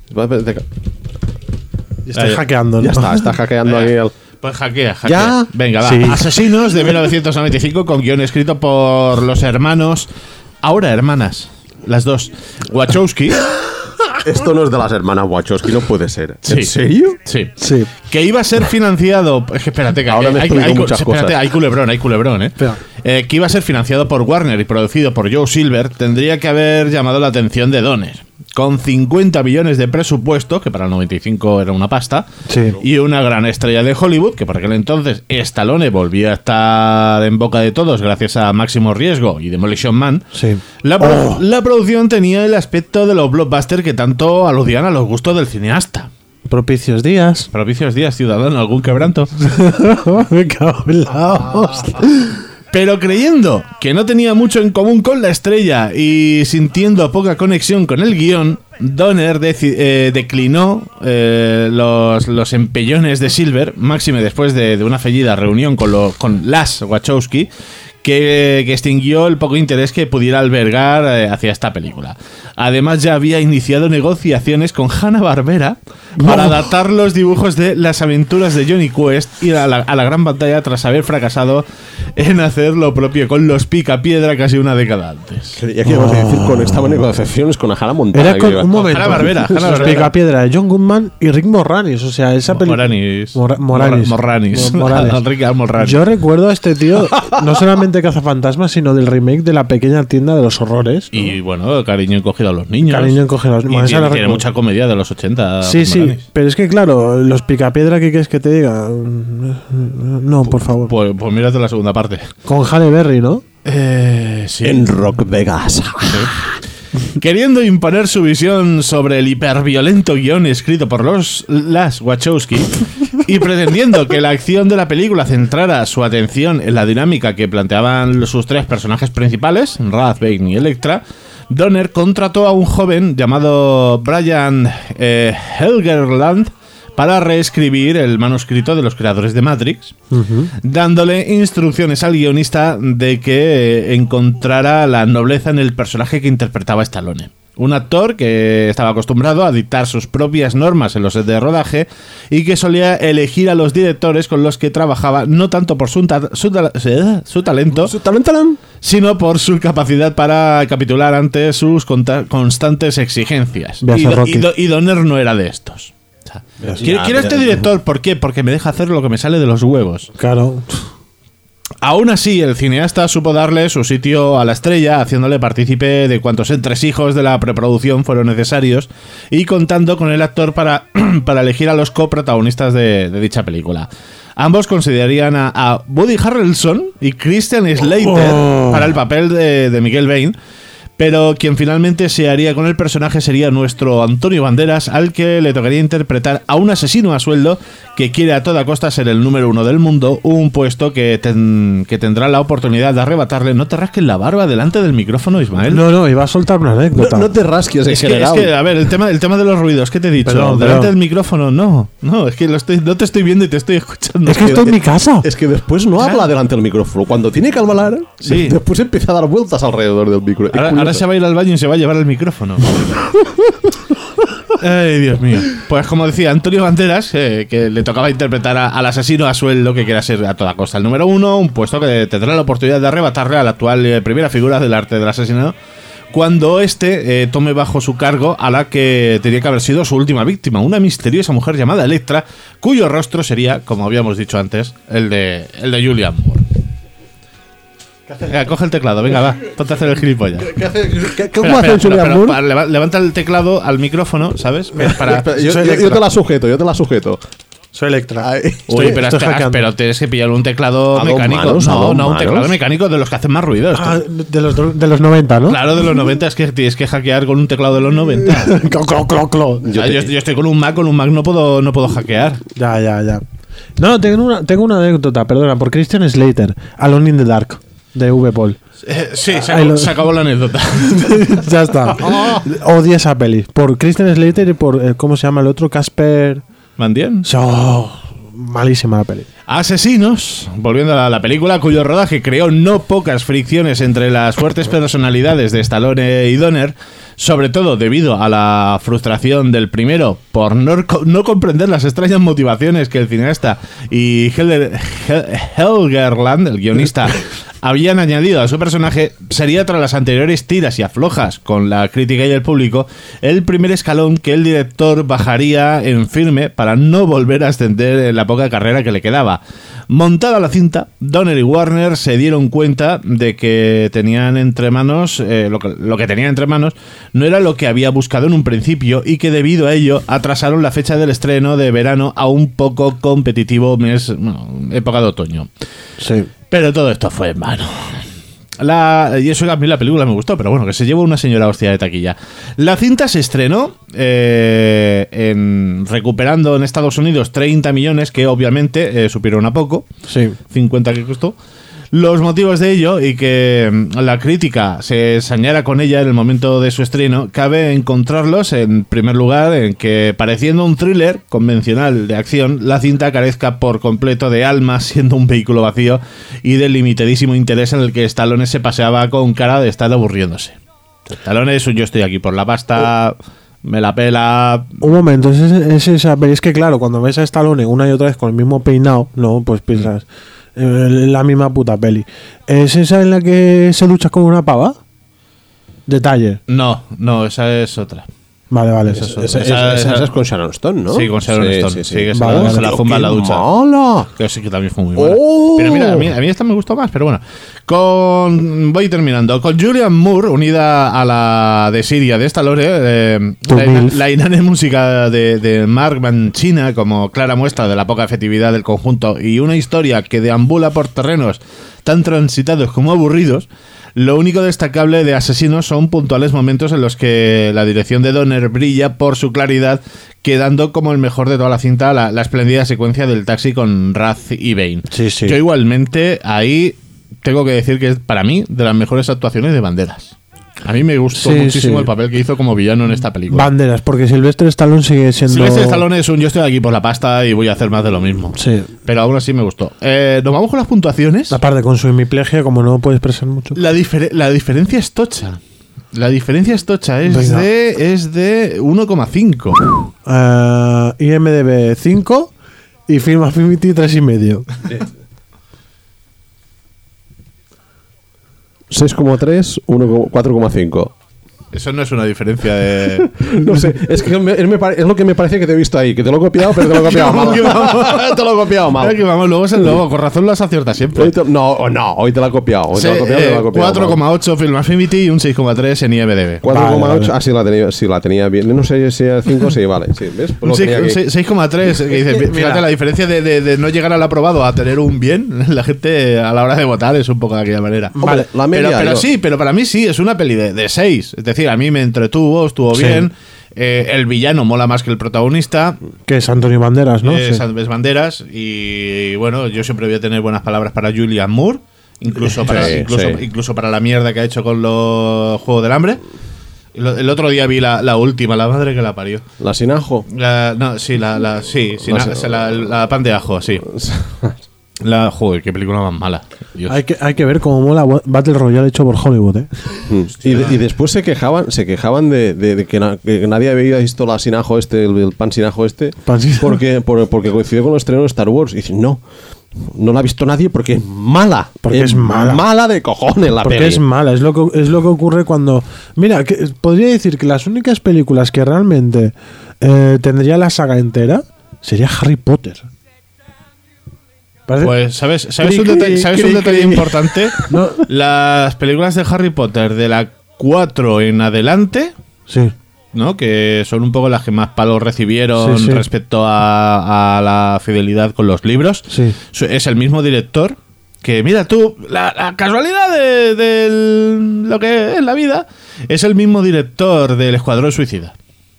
Estoy Ya, hackeando, ¿no? Ya está, está hackeando aquí el... Pues hackea, hackea. ¿Ya? Venga, va. Sí. Asesinos de mil novecientos noventa y cinco con guión escrito por los hermanos, ahora hermanas, las dos, Wachowski. Esto no es de las hermanas Wachowski, no puede ser. Sí. ¿En serio? Sí. Sí. Que iba a ser financiado. Es que espérate, que Ahora hay, me hay, explico hay- muchas espérate, cosas. hay culebrón, hay culebrón, ¿eh? Espera. Eh, Que iba a ser financiado por Warner y producido por Joe Silver, tendría que haber llamado la atención de Donner. Con cincuenta millones de presupuesto, que para el noventa y cinco era una pasta, Sí. y una gran estrella de Hollywood, que por aquel entonces Stallone volvía a estar en boca de todos gracias a Máximo Riesgo y Demolition Man. Sí. La, pro- Oh. la producción tenía el aspecto de los blockbusters que tanto aludían a los gustos del cineasta. Propicios días. Propicios días, ciudadano, algún quebranto. Me cago en la hostia. Pero creyendo que no tenía mucho en común con la estrella y sintiendo poca conexión con el guión, Donner deci- eh, declinó eh, los, los empellones de Silver, máxime después de, de una fallida reunión con, lo- con las Wachowski, que, que extinguió el poco interés que pudiera albergar eh, hacia esta película. Además, ya había iniciado negociaciones con Hanna-Barbera para No. adaptar los dibujos de las aventuras de Johnny Quest y a la, a la gran pantalla tras haber fracasado en hacer lo propio con los Picapiedra casi una década antes. Creía que ibas a decir con esta negociaciones con Hannah Montana. Era con que iba- un momento. Hanna-Barbera, Hanna-Barbera. Picapiedra de John Goodman y Rick Moranis. O sea, esa película. Moranis. Mora- Moranis. Mor- Morranis. Mo- Morales. Enrique Morranis. Yo recuerdo a este tío, no solamente cazafantasmas, sino del remake de La Pequeña Tienda de los Horrores. ¿no? Y bueno, cariño encogido a los niños. Cariño encogido a los- Y bueno, esa tiene, la tiene recuerdo. mucha comedia de los ochenta. Sí, sí, Moranis. pero es que claro, los Picapiedra, ¿qué quieres que te diga? No, por favor. Pues, pues mírate la segunda parte. Con Halle Berry, ¿no? Eh, sí. En Rock Vegas. Queriendo imponer su visión sobre el hiperviolento guión escrito por los las Wachowski y pretendiendo que la acción de la película centrara su atención en la dinámica que planteaban sus tres personajes principales, Raz, Bane y Electra, Donner contrató a un joven llamado Brian eh, Helgeland para reescribir el manuscrito de los creadores de Matrix, dándole instrucciones al guionista de que eh, encontrara la nobleza en el personaje que interpretaba Stallone. Un actor que estaba acostumbrado a dictar sus propias normas en los sets de rodaje y que solía elegir a los directores con los que trabajaba no tanto por su, ta- su, ta- eh, su talento, sino por su capacidad para capitular ante sus conta- constantes exigencias. Ve a Y, ser Do- Rocky. y Do- y Donner no era de estos. O sea, quiero, quiero este director, ¿por qué? Porque me deja hacer lo que me sale de los huevos. Claro. Aún así, el cineasta supo darle su sitio a la estrella, haciéndole partícipe de cuantos entresijos de la preproducción fueron necesarios y contando con el actor para, para elegir a los coprotagonistas de, de dicha película. Ambos considerarían a, a Woody Harrelson y Christian Slater Oh. para el papel de, de Miguel Bain, pero quien finalmente se haría con el personaje sería nuestro Antonio Banderas, al que le tocaría interpretar a un asesino a sueldo que quiere a toda costa ser el número uno del mundo, un puesto que, ten- que tendrá la oportunidad de arrebatarle. No te rasques la barba delante del micrófono, Ismael. No, no, iba a soltar una No, anécdota. no te rasques en es, que, es general. que, a ver, el tema, el tema de los ruidos, ¿qué te he dicho? Perdón, delante perdón. del micrófono, no. No, es que lo estoy, no te estoy viendo y te estoy escuchando. Es que estoy en mi casa. Es que después no habla delante del micrófono. Cuando tiene que hablar, Sí. después empieza a dar vueltas alrededor del micro. Es Ahora, curioso. ahora se va a ir al baño y se va a llevar el micrófono. Ay, Dios mío. Pues como decía Antonio Banderas, eh, que le tocaba interpretar a- al asesino a sueldo que quiera ser a toda costa el número uno, un puesto que tendrá la oportunidad de arrebatarle a la actual eh, primera figura del arte del asesinato, cuando este eh, tome bajo su cargo a la que tenía que haber sido su última víctima, una misteriosa mujer llamada Electra, cuyo rostro sería, como habíamos dicho antes, el de, el de Julianne Moore. Venga, coge el teclado, venga, va, ponte a hacer el gilipollas. ¿Qué, hace, qué, ¿Cómo ¿cómo hace Julianne Moore? para, leva- levanta el teclado al micrófono, ¿sabes? Para, Espera, yo, soy yo- yo Electra. te la sujeto, yo te la sujeto. Soy Electra. Estoy, pero, estoy has- hackeando. pero tienes que pillar un teclado ¿A dos mecánico. manos? ¿A no, dos no, un manos? teclado mecánico de los que hacen más ruido. esto. Ah, de los, do- de los noventa, ¿no? Claro, de los noventa, es que tienes que hackear con un teclado de los noventa. Clo, clo, clo, clo. Yo, yo, yo estoy con un Mac, con un Mac no puedo, no puedo hackear. Ya, ya, ya. No, tengo una, tengo una anécdota, perdona, por Christian Slater, Alone in the Dark, de V-Paul. Eh, sí, se Ahí acabó, lo- se acabó la anécdota. Ya está. Odio esa peli. Por Christian Slater y por, eh, ¿cómo se llama el otro? Casper. ¿Mandien? Oh, malísima la peli. Asesinos, volviendo a la, la película, cuyo rodaje creó no pocas fricciones entre las fuertes personalidades de Stallone y Donner, sobre todo debido a la frustración del primero por no, no comprender las extrañas motivaciones que el cineasta y Helger, Hel- Helgerland, el guionista, habían añadido a su personaje. Sería, tras las anteriores tiras y aflojas con la crítica y el público, el primer escalón que el director bajaría en firme para no volver a ascender en la poca carrera que le quedaba. Montada la cinta, Donner y Warner se dieron cuenta de que tenían entre manos, eh, lo, que, lo que tenían entre manos no era lo que había buscado en un principio, y que debido a ello atrasaron la fecha del estreno de verano a un poco competitivo mes, bueno, época de otoño. Sí. Pero todo esto fue en vano. La, y eso que a mí la película me gustó, pero bueno, que se llevó una señora hostia de taquilla. La cinta se estrenó eh, en, recuperando en Estados Unidos treinta millones, que obviamente eh, supieron a poco. Sí. cincuenta que costó. Los motivos de ello, y que mm, la crítica se sañara con ella en el momento de su estreno, cabe encontrarlos en primer lugar en que, pareciendo un thriller convencional de acción, la cinta carezca por completo de alma, siendo un vehículo vacío y del limitadísimo interés en el que Stallone se paseaba con cara de estar aburriéndose. Stallone es un yo estoy aquí por la pasta, me la pela. Un momento, es, es esa peli. Es que claro, cuando ves a Stallone una y otra vez con el mismo peinado, no, pues piensas, eh, la misma puta peli. ¿Es esa en la que se lucha con una pava? Detalle. No, no, esa es otra. Vale, vale. Esa es Esa- otra. Esa, Esa- esa- esa- esa es con Sharon Stone, ¿no? Sí, con Sharon Stone. Sí, que se, Vale, la, vale. se la zumba en la ducha. ¡Hola! Que sí, que también fue muy buena. ¡Oh! Pero mira, a mí, a mí esta me gustó más, pero bueno. Con, voy terminando. Con Julianne Moore, unida a la de Siria de Stallone, eh, Tu la, milf. la inane música de, de Mark Mancina, como clara muestra de la poca efectividad del conjunto, y una historia que deambula por terrenos tan transitados como aburridos. Lo único destacable de Asesinos son puntuales momentos en los que la dirección de Donner brilla por su claridad, quedando como el mejor de toda la cinta la, la espléndida secuencia del taxi con Raz y Bane. Sí, sí. Yo igualmente ahí tengo que decir que es para mí de las mejores actuaciones de Banderas. A mí me gustó Sí, muchísimo sí. el papel que hizo como villano en esta película. Banderas, porque Sylvester Stallone sigue siendo. Silvestre Stallone es un yo estoy aquí por la pasta y voy a hacer más de lo mismo. Sí. Pero aún así me gustó. Eh, Nos vamos con las puntuaciones. Aparte, con su hemiplegia, como no puede expresar mucho. La, difer- la diferencia es tocha. La diferencia es tocha. Es Venga. de, es de uno coma cinco. Uh, I M D B cinco y Film Affinity tres y medio. seis coma tres, cuatro coma cinco. Eso no es una diferencia de... No sé, es que me- es, me pare- es lo que me parece que te he visto ahí, que te lo he copiado, pero te lo he copiado mal. Que vamos. Te lo he copiado mal. Mira que vamos, luego es el lobo. Con razón las acierta siempre. Hoy te- no, no, hoy te la he copiado. Hoy te la he copiado, te la he copiado cuatro mal. coma ocho Film Affinity y un seis coma tres en I M D B. cuatro coma ocho, Vale, vale. ah, sí la, tenía, sí, la tenía bien. No sé si era cinco, sí, vale. Sí, ¿ves? Pues Un lo seis- tenía un aquí. seis- seis coma tres. Que dice, fíjate, Mira. la diferencia de, de- de no llegar al aprobado a tener un bien, la gente a la hora de votar es un poco de aquella manera. Hombre, la media, pero, pero yo- sí, pero para mí sí, es una peli de seis. Es decir, a mí me entretuvo, estuvo Sí. bien. Eh, el villano mola más que el protagonista. Que es Antonio Banderas, ¿no? Eh, Sí. Sanves Banderas. Y bueno, yo siempre voy a tener buenas palabras para Julianne Moore. Incluso para, Sí, incluso, sí. incluso para la mierda que ha hecho con los Juegos del Hambre. El, el otro día vi la, la última, la madre que la parió. La sin ajo. La, no, sí, la, la, sí, sí, No na- sé. o sea, la, la pan de ajo, sí. La, joder, qué película más mala. Dios. Hay que, hay que ver cómo mola Battle Royale hecho por Hollywood, ¿eh? Mm. Y, de- y después se quejaban, se quejaban de, de- de que, na- que nadie había visto la sinajo este, el, el pan sinajo este, Pan sin ajo. porque, por- porque coincidió con el estreno de Star Wars. Y dicen, no, No la ha visto nadie porque es mala. Porque es mala. Mala de cojones la Porque peli. es mala, es lo que es lo que ocurre cuando. Mira, que, podría decir que las únicas películas que realmente eh, tendría la saga entera sería Harry Potter. Parece- Pues, ¿sabes, sabes, Cri, un, detalle, cri, ¿sabes cri, un detalle cri. importante? No. Las películas de Harry Potter de la cuatro en adelante, Sí. ¿no? Que son un poco las que más palos recibieron Sí, sí. respecto a, a la fidelidad con los libros. Sí. Su- Es el mismo director que, mira tú, la, la casualidad de, de lo que es la vida, es el mismo director del Escuadrón Suicida.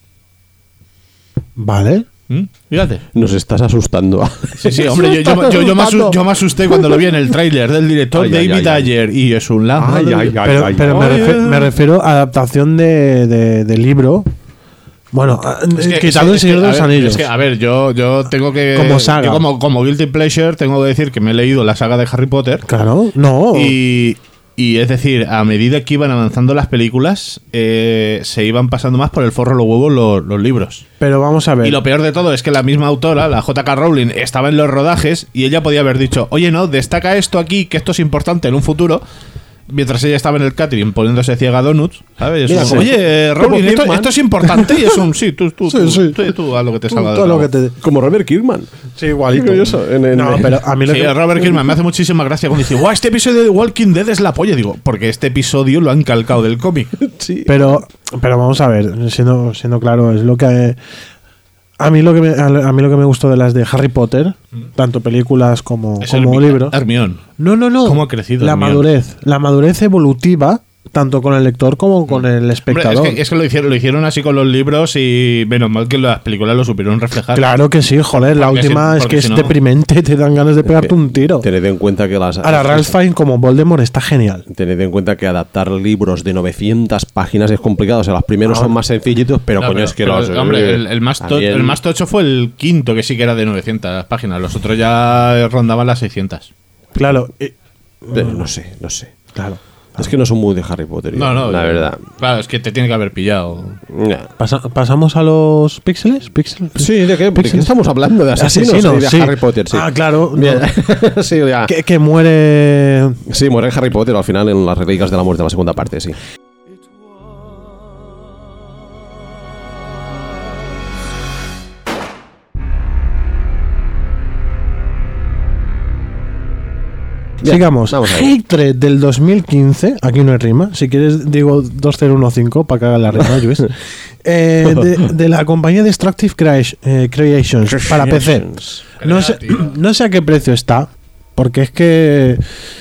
Vale. ¿Mm? Fíjate. Nos estás asustando. Sí, sí, hombre, yo, yo, yo, yo me asu- yo me asusté cuando lo vi en el tráiler del director Ay, ay, David ay, ay. Ayer y es un la Ay, madre- ay, ay. Pero, pero me, ay, refe- ay. me refiero a adaptación de, de, de libro. Bueno, a- Es que- quitando es el que- Señor de a los ver, Anillos. Es que, a ver, yo, yo tengo que. Como saga. yo como, como Guilty Pleasure, tengo que decir que me he leído la saga de Harry Potter. Claro, no. Y, y es decir, a medida que iban avanzando las películas, eh, se iban pasando más por el forro de los huevos los, los libros. Pero vamos a ver. Y lo peor de todo es que la misma autora, la J K. Rowling, estaba en los rodajes y ella podía haber dicho, oye, no, destaca esto aquí, que esto es importante en un futuro. Mientras ella estaba en el catering poniéndose ciega a donuts, ¿sabes? Mira, Es como- como, oye, como Rowling, esto, Kirkman. esto es importante. Y es un sí, tú, tú, Sí, tú, sí. tú, tú, haz lo que te Tú, salga de todo lo rabo. que te- Como Robert Kirkman. Sí, igualito. Qué curioso, en- en- no, pero a mí lo Sí, que. Robert Kirkman me hace muchísima gracia cuando dice, guau, este episodio de Walking Dead es la polla. Digo, porque este episodio lo han calcado del cómic. Sí. Pero, pero vamos a ver, siendo, siendo claro, es lo que. A mí lo que me, a mí lo que me gustó de las de Harry Potter, tanto películas como, Es como Hermi- libros. Hermión. No, no, no. ¿Cómo ha crecido La Hermione? madurez. La madurez evolutiva, tanto con el lector como con el Hombre, espectador. es, que, es que lo hicieron, lo hicieron así con los libros y menos mal que las películas lo supieron reflejar. Claro que sí, joder. La Porque última si- es porque que si es no- deprimente, te dan ganas de pegarte un tiro. Tened en cuenta que las. Ahora, Ralph Fiennes como Voldemort está genial. Tened en cuenta que adaptar libros de novecientas páginas es complicado. O sea, los primeros Ah. son más sencillitos, pero No, coño, pero- es que pero, los. hombre, el, el más to- también- el más tocho fue el quinto, que sí que era de novecientas páginas. Los otros ya rondaban las seiscientas. Claro. y- Pero no sé, no sé. claro. Es que no son muy de Harry Potter. yo, No, no. La yo- verdad. Claro, es que te tiene que haber pillado. Ya. Pasa- ¿Pasamos a los píxeles? ¿Píxeles? Sí, ¿de qué, ¿de qué Pixels. estamos hablando? ¿De asesinos? Asesinos, Sí, de sí. Harry Potter, sí. Ah, claro. no. Bien. sí, ya. Que, que muere. Sí, muere Harry Potter al final en las Reliquias de la Muerte, en la segunda parte, sí. Bien, Sigamos. vamos a ver. Hatred del dos mil quince. Aquí no hay rima. Si quieres, digo dos cero uno cinco para que haga la rima, Luis. Eh, de, de la compañía Destructive Crea- eh, Creations para P C. No sé, no sé a qué precio está. Porque es que.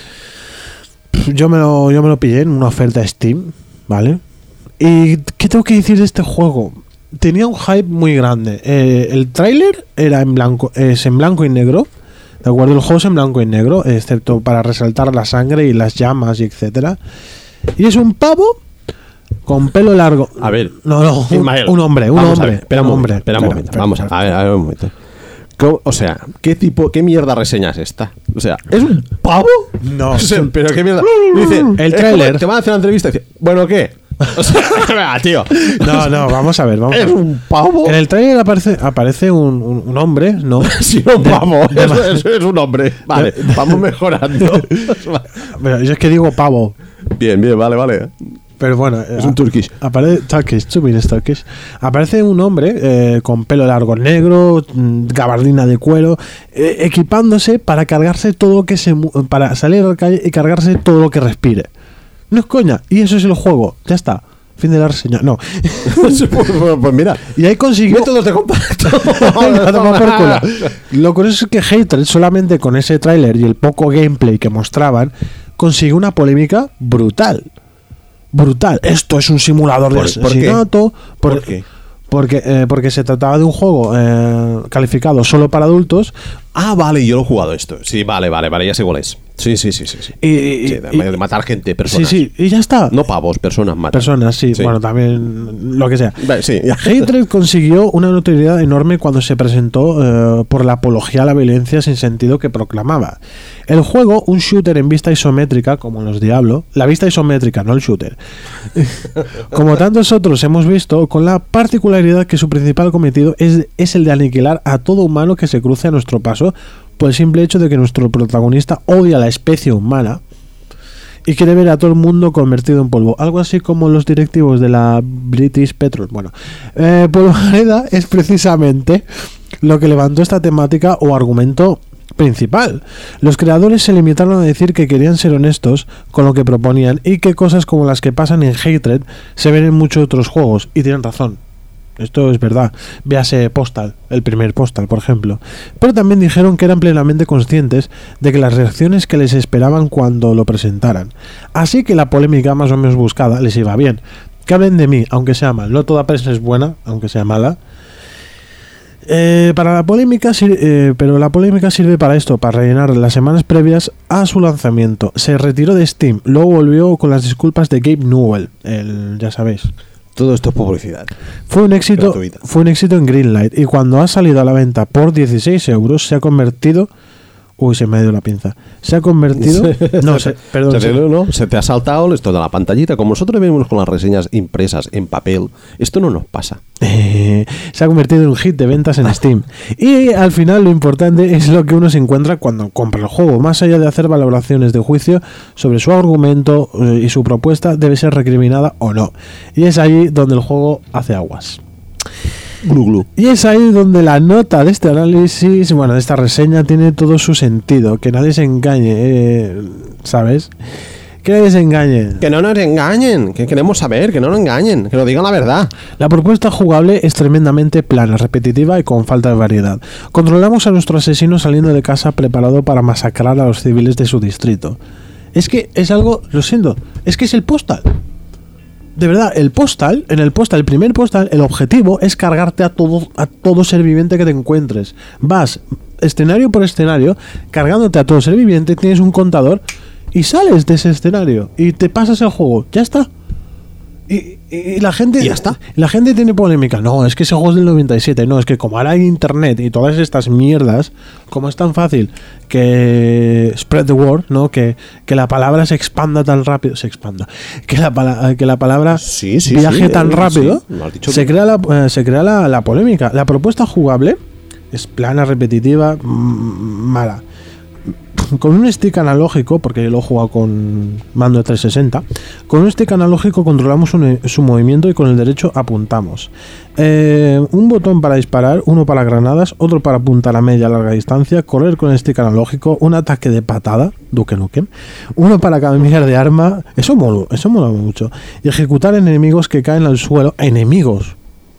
pf, Yo me, lo, yo me lo pillé en una oferta Steam. ¿Vale? ¿Y qué tengo que decir de este juego? Tenía un hype muy grande. Eh, el tráiler era en blanco, es en blanco y negro. ¿De acuerdo? El juego es en blanco y negro, excepto para resaltar la sangre y las llamas y etcétera. Y es un pavo con pelo largo. A ver, No, no, un, Ismael, un hombre, un vamos a hombre. ver, espera un un momento, hombre. espera un momento, vamos a, a ver, a ver un momento. ¿Cómo- O sea, ¿qué tipo, qué mierda reseña es esta? O sea, ¿es un pavo? No, O sea, pero qué mierda. Dice, El es como- tráiler. Te van a hacer una entrevista y dice, bueno, ¿qué? O sea, tío. no, no, vamos a ver, vamos a ¿Es ver. un pavo? En el trailer aparece, aparece un, un- un hombre, ¿no? Sí, un pavo. Es, es- es un hombre. Vale, vamos mejorando. Pero yo es que digo pavo. Bien, bien, vale, vale. Pero bueno, Es un turkish. Aparece Turkish, two minutes Turkish. Aparece un hombre eh, con pelo largo negro, mm, gabardina de cuero, eh, equipándose para cargarse todo lo que se mu- para salir a la calle y cargarse todo lo que respire. No es coña, y eso es el juego. Ya está. Fin de la reseña. No. pues, pues- pues mira. Y ahí consiguió. Métodos de contacto. A tomar por culo. Lo curioso es que Hatred, solamente con ese tráiler y el poco gameplay que mostraban, consiguió una polémica brutal. Brutal. Esto es un simulador de ¿Por- por qué? asesinato. Por- ¿Por qué? Porque, eh, porque se trataba de un juego eh, calificado solo para adultos. Ah, vale, yo lo he jugado esto. Sí, vale, vale, vale, ya sé cuál es. Sí, sí, sí, sí. sí. Y, y- Sí, de, y- de matar gente, sí, personas. sí, y ya está. No pavos, personas matar. Personas, sí, Sí. bueno, también lo que sea. Vale, sí, ya. Hatred consiguió una notoriedad enorme cuando se presentó eh, por la apología a la violencia sin sentido que proclamaba. El juego, un shooter en vista isométrica, como en los Diablo, la vista isométrica, no el shooter, como tantos otros hemos visto, con la particularidad que su principal cometido es, es el de aniquilar a todo humano que se cruce a nuestro paso por el simple hecho de que nuestro protagonista odia a la especie humana y quiere ver a todo el mundo convertido en polvo. Algo así como los directivos de la British Petrol. Bueno, eh, Polvareda es precisamente lo que levantó esta temática o argumento principal. Los creadores se limitaron a decir que querían ser honestos con lo que proponían y que cosas como las que pasan en Hatred se ven en muchos otros juegos, y tienen razón. Esto es verdad. Véase Postal, el primer Postal, por ejemplo. Pero también dijeron que eran plenamente conscientes de que las reacciones que les esperaban cuando lo presentaran. Así que la polémica más o menos buscada les iba bien. Que hablen de mí, aunque sea mal. No toda prensa es buena, aunque sea mala. Eh, para la polémica, eh, pero la polémica sirve para esto, para rellenar las semanas previas a su lanzamiento. Se retiró de Steam, luego volvió con las disculpas de Gabe Newell, el, ya sabéis. Todo esto es publicidad. Fue un éxito, gratuita. fue un éxito en Greenlight, y cuando ha salido a la venta por dieciséis euros se ha convertido... Uy, se me ha ido la pinza. Se ha convertido... No, se, perdón. Se, se, te, no, se te ha saltado esto de la pantallita. Como nosotros vemos con las reseñas impresas en papel, esto no nos pasa. Eh, se ha convertido en un hit de ventas en Steam. Y al final lo importante es lo que uno se encuentra cuando compra el juego. Más allá de hacer valoraciones de juicio sobre su argumento eh, y su propuesta debe ser recriminada o no. Y es ahí donde el juego hace aguas. Glu, glu. Y es ahí donde la nota de este análisis, bueno, de esta reseña, tiene todo su sentido. Que nadie se engañe, eh, ¿sabes? Que nadie se engañe. Que no nos engañen, que queremos saber, que no nos engañen, que nos digan la verdad. La propuesta jugable es tremendamente plana, repetitiva y con falta de variedad. Controlamos a nuestro asesino saliendo de casa preparado para masacrar a los civiles de su distrito. Es que es algo, lo siento, es que es el Postal. De verdad, el Postal, en el Postal, el primer Postal, el objetivo es cargarte a todo, a todo ser viviente que te encuentres. Vas escenario por escenario, cargándote a todo ser viviente, tienes un contador y sales de ese escenario y te pasas el juego. Ya está. Y, y, y la gente... ¿Y ya está? La gente tiene polémica. No, es que ese juego es del noventa y siete. No, es que como ahora hay internet y todas estas mierdas, como es tan fácil que spread the word, ¿no? Que, que la palabra se expanda tan rápido. Se expanda. Que la, pala que la palabra sí, sí, viaje sí, tan eh, rápido. sí, lo has dicho se, tú. crea la, eh, se crea la, la polémica. La propuesta jugable es plana, repetitiva, mala. Con un stick analógico, porque yo lo he jugado con mando de trescientos sesenta, con un stick analógico controlamos un, su movimiento y con el derecho apuntamos. Eh, un botón para disparar, uno para granadas, otro para apuntar a media y larga distancia, correr con el stick analógico, un ataque de patada, Duke Nukem, uno para cambiar de arma, eso mola, eso mola mucho, y ejecutar enemigos que caen al suelo, enemigos.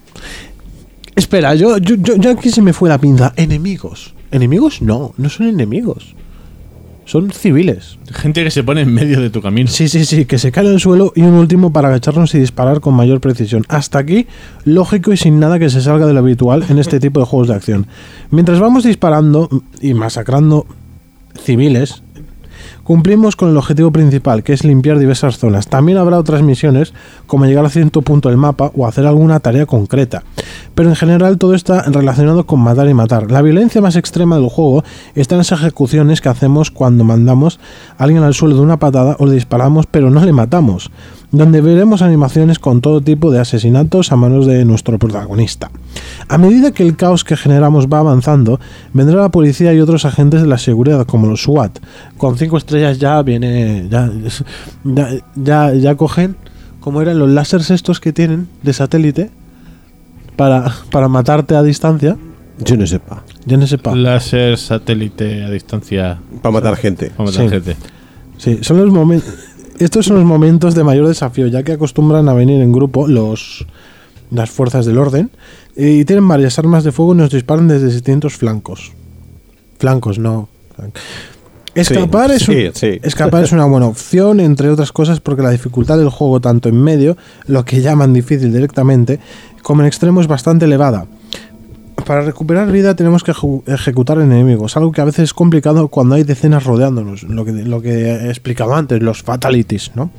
Espera, yo, yo, yo, yo aquí se me fue la pinza, enemigos. ¿Enemigos? No, no son enemigos. Son civiles. Gente que se pone en medio de tu camino. Sí, sí, sí, que se caen al suelo, y un último para agacharnos y disparar con mayor precisión. Hasta aquí, lógico y sin nada que se salga de lo habitual en este tipo de juegos de acción. Mientras vamos disparando y masacrando civiles, cumplimos con el objetivo principal, que es limpiar diversas zonas. También habrá otras misiones, como llegar a cierto punto del mapa o hacer alguna tarea concreta. Pero en general todo está relacionado con matar y matar. La violencia más extrema del juego está en las ejecuciones que hacemos cuando mandamos a alguien al suelo de una patada o le disparamos pero no le matamos, donde veremos animaciones con todo tipo de asesinatos a manos de nuestro protagonista. A medida que el caos que generamos va avanzando, vendrá la policía y otros agentes de la seguridad, como los SWAT. Con cinco estrellas ya viene... Ya, ya, ya, ya cogen, como eran los láseres estos que tienen de satélite, para, para matarte a distancia. Yo no sepa. Yo no sepa. Láser, satélite a distancia. Para matar gente. Para matar Sí. gente. Sí, son los momentos... Estos son los momentos de mayor desafío, ya que acostumbran a venir en grupo los las fuerzas del orden y tienen varias armas de fuego y nos disparan desde distintos flancos. Flancos, no. Escapar, Sí, es un- sí, sí. escapar es una buena opción, entre otras cosas, porque la dificultad del juego, tanto en medio, lo que llaman difícil directamente, como en extremo, es bastante elevada. Para recuperar vida tenemos que eju- ejecutar enemigos, algo que a veces es complicado cuando hay decenas rodeándonos, lo que, lo que explicaba antes, los fatalities, ¿no?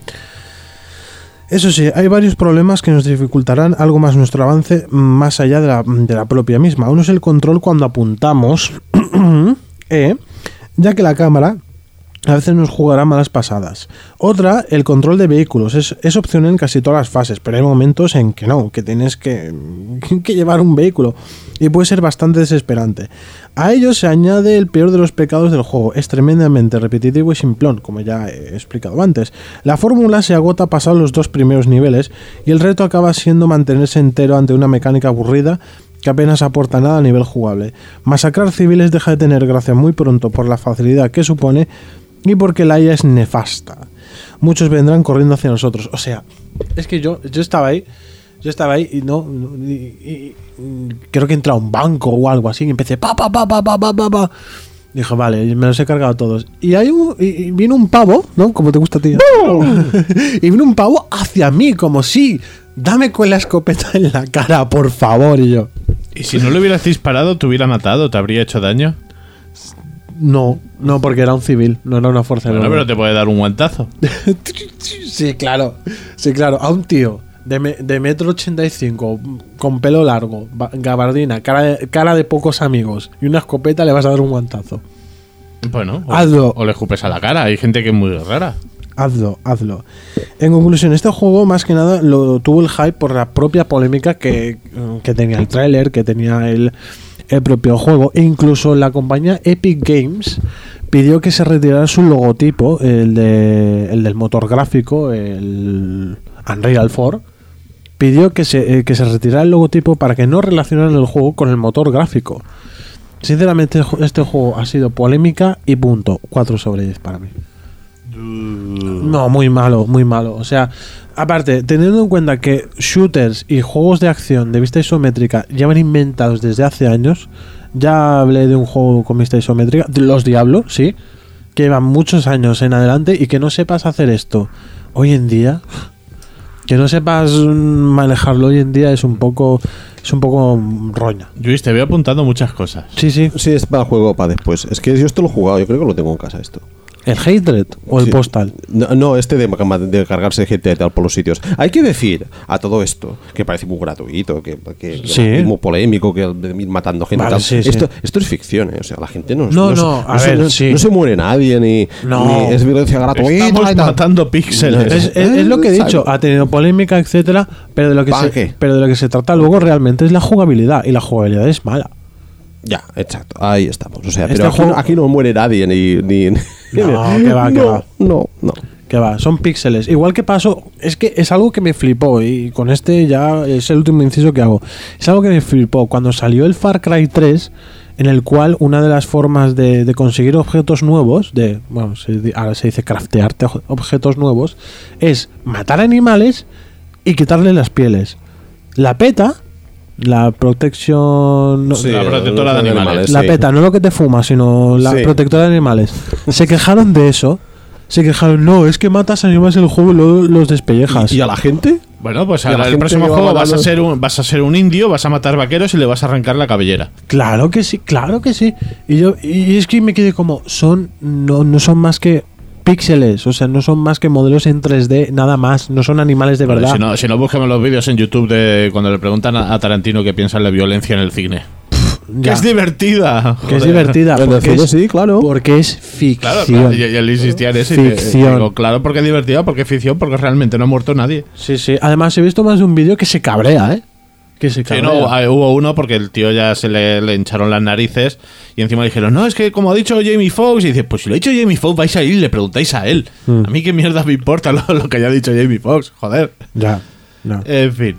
Eso sí, hay varios problemas que nos dificultarán algo más nuestro avance más allá de la, de la propia misma. Uno es el control cuando apuntamos, eh, ya que la cámara a veces nos jugará malas pasadas. Otra, el control de vehículos. Es, es opcional en casi todas las fases, pero hay momentos en que no, que tienes que, que llevar un vehículo. y puede ser bastante desesperante. A ello se añade el peor de los pecados del juego, es tremendamente repetitivo y simplón, como ya he explicado antes. La fórmula se agota pasados los dos primeros niveles y el reto acaba siendo mantenerse entero ante una mecánica aburrida que apenas aporta nada a nivel jugable. Masacrar civiles deja de tener gracia muy pronto por la facilidad que supone y porque la I A es nefasta. Muchos vendrán corriendo hacia nosotros. O sea, es que yo, yo estaba ahí, yo estaba ahí y no, y, y, y, creo que entré a un banco o algo así y empecé pa pa pa pa pa pa pa pa. Dije, vale, me los he cargado todos. Y hay un, y, y vino un pavo, ¿no? Como te gusta a ti. Y vino un pavo hacia mí, como sí, dame con la escopeta en la cara, por favor. Y yo, ¿y si no le hubieras disparado, te hubiera matado? ¿Te habría hecho daño? no, no, porque era un civil, no era una fuerza de Bueno, orden. pero te puede dar un guantazo. Sí, claro, sí, claro. A un tío de, me, de metro ochenta y cinco, con pelo largo, ba- gabardina, cara de, cara de pocos amigos y una escopeta, le vas a dar un guantazo. Bueno, o, Hazlo. o le escupes a la cara. Hay gente que es muy rara. Hazlo, hazlo. En conclusión, este juego más que nada lo tuvo el hype por la propia polémica que, que tenía el tráiler, que tenía el, el propio juego. E incluso la compañía Epic Games pidió que se retirara su logotipo, el, de, el del motor gráfico, el Unreal cuatro. Pidió que se, eh, que se retirara el logotipo para que no relacionaran el juego con el motor gráfico. Sinceramente, este juego ha sido polémica y punto. cuatro sobre diez para mí. No, muy malo, muy malo. O sea, aparte, teniendo en cuenta que shooters y juegos de acción de vista isométrica llevan inventados desde hace años, ya hablé de un juego con vista isométrica, de Los Diablo, sí, que llevan muchos años en adelante y que no sepas hacer esto hoy en día, que no sepas manejarlo hoy en día es un poco, es un poco roña. Luis, te veo apuntando muchas cosas. Sí, sí. Sí, es para el juego para después. Es que yo esto lo he jugado, yo creo que lo tengo en casa esto. ¿El Hatred o el Sí. Postal? No, no, este de, de cargarse gente y tal por los sitios. Hay que decir a todo esto, que parece muy gratuito, que, que, que Sí. es muy polémico, que de ir matando gente Vale, y tal. sí, sí. Esto, esto es ficción, ¿eh? O sea, la gente no... No, se- no, a se, ver, no, sí. no se muere nadie, ni, No. ni es violencia gratuita. Estamos y tal. matando píxeles. Es, es- es lo que he dicho, ha tenido polémica, etcétera, pero de lo que ¿Para se, qué? pero de lo que se trata luego realmente es la jugabilidad y la jugabilidad es mala. Ya, exacto, ahí estamos. O sea, Este pero aquí, juego- no, aquí no muere nadie, ni... ni No, que va, que no, va. No, no. Que va, son píxeles. Igual que pasó, es que es algo que me flipó y con este ya es el último inciso que hago. Es algo que me flipó cuando salió el Far Cry tres, en el cual una de las formas de, de conseguir objetos nuevos, de bueno, se di- ahora se dice craftearte oj- objetos nuevos, es matar animales y quitarle las pieles. La PETA, la Protection... no- Sí, La protectora de animales. la sí. PETA, no lo que te fumas, sino la Sí. protectora de animales. Se quejaron de eso. Se quejaron, no, es que matas animales en el juego y luego los despellejas. ¿Y a la gente? Bueno, pues Y a la ahora el gente próximo que va juego vas a, matando- ser un, vas a ser un indio, vas a matar vaqueros y le vas a arrancar la cabellera. Claro que sí, claro que sí. Y yo y es que me quedé como, son no, no son más que píxeles, o sea, no son más que modelos en tres D, nada más, no son animales de Vale, verdad. si no, si no búsqueme los vídeos en YouTube de cuando le preguntan a, a Tarantino qué piensa en la violencia en el cine. Que Ya. es divertida. Que es joder. divertida, En el porque cine es, sí, claro. porque es ficción. Claro, claro, y, y él insistía en eso. y te- Ficción. digo, claro, porque es divertida, porque es ficción, porque realmente no ha muerto nadie. Sí, sí. Además he visto más de un vídeo que se cabrea, ¿eh? Que se Sí, cabrea. no, ah, hubo uno porque el tío ya se le, le hincharon las narices y encima le dijeron, no, es que como ha dicho Jamie Foxx, y dice, pues si lo ha dicho Jamie Foxx, vais a ir y le preguntáis a él. Mm. A mí qué mierda me importa lo, lo que haya dicho Jamie Foxx, joder. Ya, ya. En fin.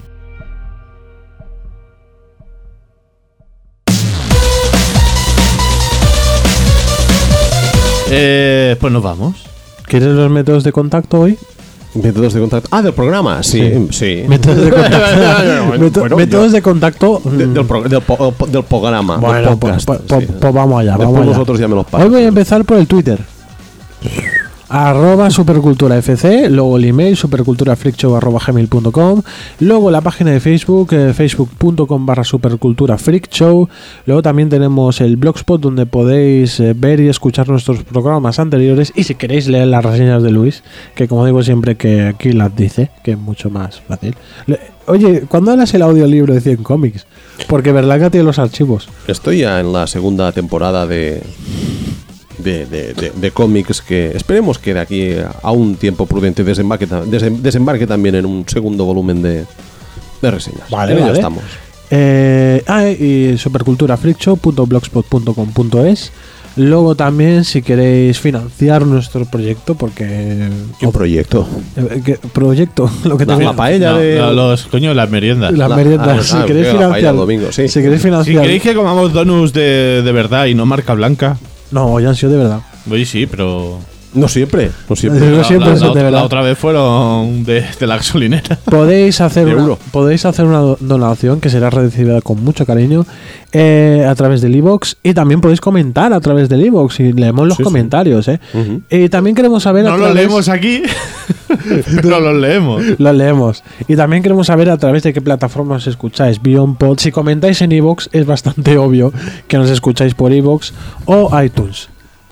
Eh, pues nos vamos. ¿Quieres los métodos de contacto hoy? Métodos de contacto. Ah, del programa, sí, sí. Métodos de contacto. Meto- Bueno, métodos yo- de contacto. De- mm, del, pro- del po- del programa, del Bueno, podcast. pues, pues- sí. pues vamos allá. Después Vamos allá. vosotros ya me los Hoy pasáis. voy a empezar por el Twitter. Arroba Supercultura F C, luego el email superculturafreakshow arroba gmail punto com, luego la página de Facebook, eh, facebook.com barra superculturafreakshow, luego también tenemos el blogspot donde podéis eh, ver y escuchar nuestros programas anteriores y si queréis leer las reseñas de Luis, que como digo siempre que aquí las dice, que es mucho más fácil. Le- Oye, ¿cuándo harás el audiolibro de cien cómics? Porque verdad que tiene los archivos. Estoy ya en la segunda temporada de, de, de, de- de cómics que esperemos que de aquí a un tiempo prudente desembarque, ta- desem- desembarque también en un segundo volumen de, de reseñas. Vale, En ello vale. estamos. Eh, ah, y supercultura freak show punto blogspot punto com punto es. Luego también, si queréis financiar nuestro proyecto, porque... ¿Qué proyecto? Eh, ¿qué proyecto? Lo que La, te la paella No, de... no, los, coño, las meriendas. Las la- meriendas. ah, si ah, queréis la paella financiar... el domingo, sí. Si queréis Si financiar... queréis que comamos donuts de, de verdad y no marca blanca. No, ya han sido de verdad. Oye, sí, pero... No siempre, no siempre. No la, siempre la- son la- de verdad. la otra vez fueron de, de la gasolinera. Podéis hacer, De una, euro. podéis hacer una do- donación que será recibida con mucho cariño eh, a través del iVoox, y también podéis comentar a través del iVoox y leemos los Sí, sí. comentarios. ¿eh? Ujú. Y también queremos saber a No lo través- leemos aquí, pero los leemos. Los leemos. Y también queremos saber a través de qué plataformas escucháis. Beyond Pod. Si comentáis en iVoox, es bastante obvio que nos escucháis por iVoox o iTunes.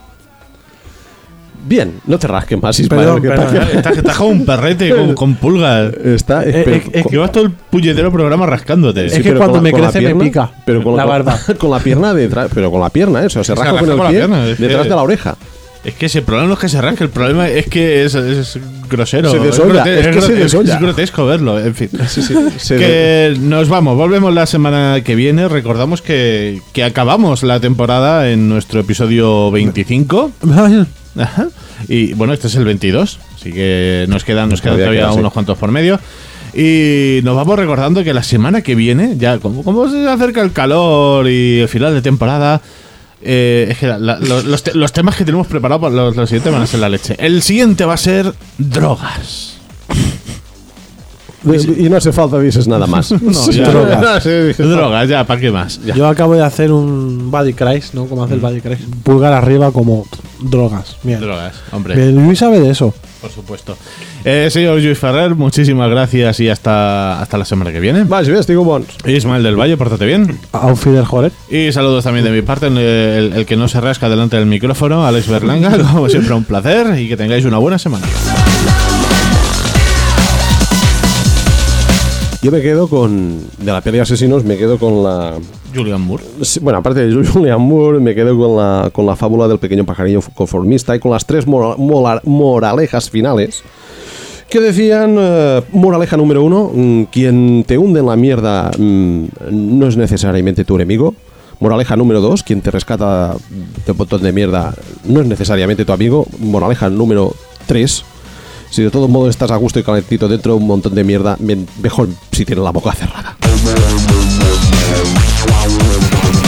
Bien, no te rasques más, Ismael. Perdón, que perdón. está- Estás está como un perrete con, con pulgas. Está, Eh, pero- eh, es Que vas todo el puñetero programa rascándote. Es sí, que pero cuando con la- me con la crece me pierna- pica pero con la con- barba. Con la pierna detrás, pero con la pierna, eso, se Se rasca rasca con el con la pie pierna, es detrás que- de la oreja. Es que ese problema no es que se rasque, el problema es que es, es grosero. Se desolla, grote- es que se grote- desolla. es grotesco verlo, en fin. Sí, sí, se Que nos vamos, volvemos la semana que viene. Recordamos que, que acabamos la temporada en nuestro episodio veinticinco. Ajá. Y bueno, este es el veintidós, así que nos quedan, nos quedan Todavía todavía queda, sí. unos cuantos por medio. Y nos vamos recordando que la semana que viene, ya como, como se acerca el calor y el final de temporada, eh, es que la- la- los, los te- los temas que tenemos preparados para los, los siguientes van a ser la leche. El siguiente va a ser drogas. Y, y no hace falta dices nada más. No, ya, drogas. Sí, dije, Drogas, ya, ¿para qué más? Yo acabo de hacer un body crash, ¿no? Como hace el body crash. Pulgar arriba como drogas. Bien. Drogas, hombre. Bien, Luis sabe de eso. Por supuesto. Eh, señor Luis Ferrer, muchísimas gracias y hasta, hasta la semana que viene. Va, si ves, digo bons. Ismael del Valle, pórtate bien. Auf Wiederhören. Y saludos también de mi parte, el, el- el que no se rasca delante del micrófono, Alex Berlanga. Como siempre, un placer y que tengáis una buena semana. Yo me quedo con. De la pelea de asesinos, me quedo con la. Julian Moore. Sí, bueno, aparte de Julian Moore, me quedo con la, con la fábula del pequeño pajarillo conformista y con las tres mora- mola- moralejas finales que decían, eh, moraleja número uno, mm, quien te hunde en la mierda mm, no es necesariamente tu enemigo. Moraleja número dos, quien te rescata de un montón de mierda no es necesariamente tu amigo. Moraleja número tres, si de todos modos estás a gusto y calentito dentro de un montón de mierda, men- mejor si tienes la boca cerrada.